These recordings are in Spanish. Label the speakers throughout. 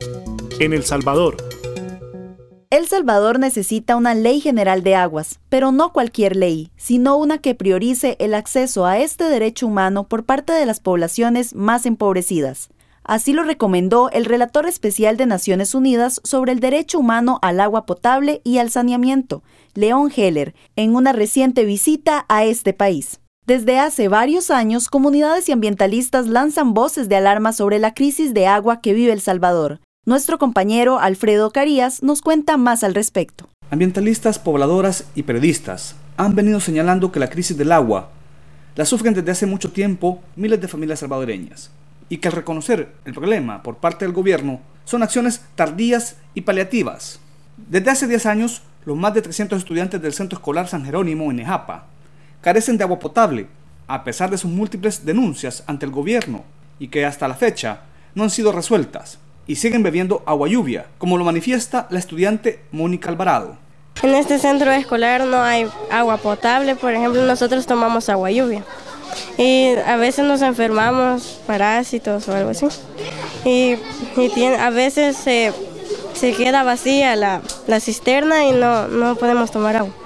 Speaker 1: En El Salvador.
Speaker 2: El Salvador necesita una ley general de aguas, pero no cualquier ley, sino una que priorice el acceso a este derecho humano por parte de las poblaciones más empobrecidas. Así lo recomendó el relator especial de Naciones Unidas sobre el derecho humano al agua potable y al saneamiento, Leon Heller, en una reciente visita a este país. Desde hace varios años, comunidades y ambientalistas lanzan voces de alarma sobre la crisis de agua que vive El Salvador. Nuestro compañero Alfredo Carías nos cuenta más al respecto.
Speaker 3: Ambientalistas, pobladoras y periodistas han venido señalando que la crisis del agua la sufren desde hace mucho tiempo miles de familias salvadoreñas y que al reconocer el problema por parte del gobierno son acciones tardías y paliativas. Desde hace 10 años, los más de 300 estudiantes del Centro Escolar San Jerónimo en Nejapa carecen de agua potable, a pesar de sus múltiples denuncias ante el gobierno y que hasta la fecha no han sido resueltas, y siguen bebiendo agua lluvia, como lo manifiesta la estudiante Mónica Alvarado.
Speaker 4: En este centro escolar no hay agua potable, por ejemplo, nosotros tomamos agua lluvia y a veces nos enfermamos, parásitos o algo así, y a veces se queda vacía la cisterna y no podemos tomar agua.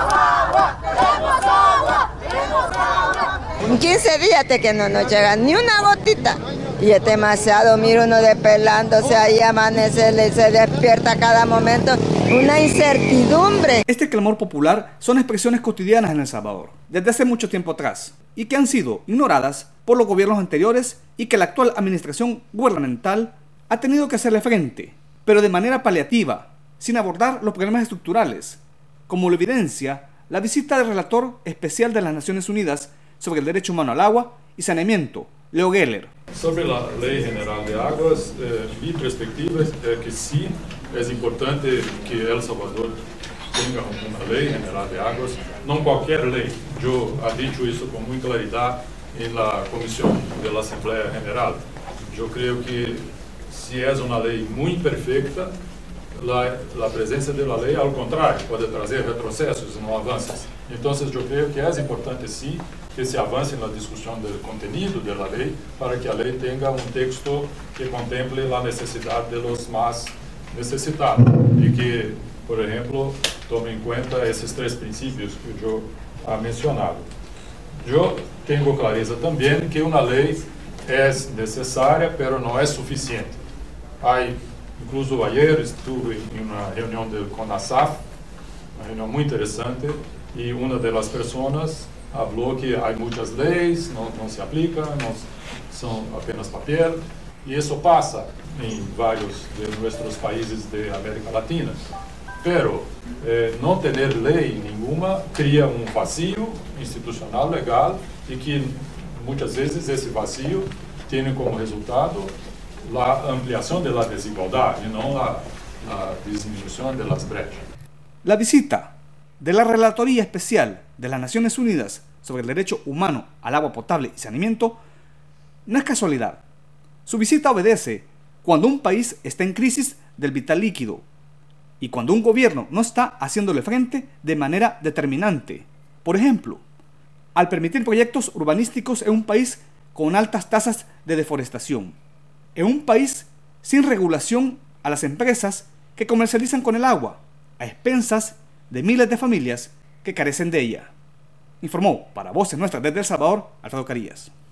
Speaker 5: 15 días de que no nos llega ni una gotita. Y es demasiado, mira uno despelándose ahí, amanece, se despierta a cada momento, una incertidumbre.
Speaker 3: Este clamor popular son expresiones cotidianas en El Salvador, desde hace mucho tiempo atrás, y que han sido ignoradas por los gobiernos anteriores y que la actual administración gubernamental ha tenido que hacerle frente, pero de manera paliativa, sin abordar los problemas estructurales, como lo evidencia la visita del relator especial de las Naciones Unidas sobre el derecho humano al agua y saneamiento, Leo Geller.
Speaker 6: Sobre la Ley General de Aguas, mi perspectiva es que sí es importante que El Salvador tenga una Ley General de Aguas, no cualquier ley. Yo he dicho eso con mucha claridad en la comisión de la Asamblea General. Yo creo que si es una ley muy perfecta, la presencia de la ley, al contrario, puede traer retrocesos, no avances. Entonces yo creo que es importante sí que se avance en la discusión del contenido de la ley para que la ley tenga un texto que contemple la necesidad de los más necesitados y que, por ejemplo, tome en cuenta esos 3 principios que yo he mencionado. Yo tengo clareza también que una ley es necesaria, pero no es suficiente. Incluso ayer estuve en una reunión del CONASAF, una reunión muy interesante, y una de las personas habló que hay muchas leyes, no se aplican, son apenas papel, y eso pasa en varios de nuestros países de América Latina. Pero no tener ley ninguna crea un vacío institucional, legal, y que muchas veces ese vacío tiene como resultado la ampliación de la desigualdad y no la disminución de las brechas.
Speaker 3: La visita de la Relatoría Especial de las Naciones Unidas sobre el derecho humano al agua potable y saneamiento no es casualidad. Su visita obedece cuando un país está en crisis del vital líquido y cuando un gobierno no está haciéndole frente de manera determinante. Por ejemplo, al permitir proyectos urbanísticos en un país con altas tasas de deforestación, en un país sin regulación a las empresas que comercializan con el agua, a expensas de miles de familias que carecen de ella. Informó para Voces Nuestras desde El Salvador, Alfredo Carías.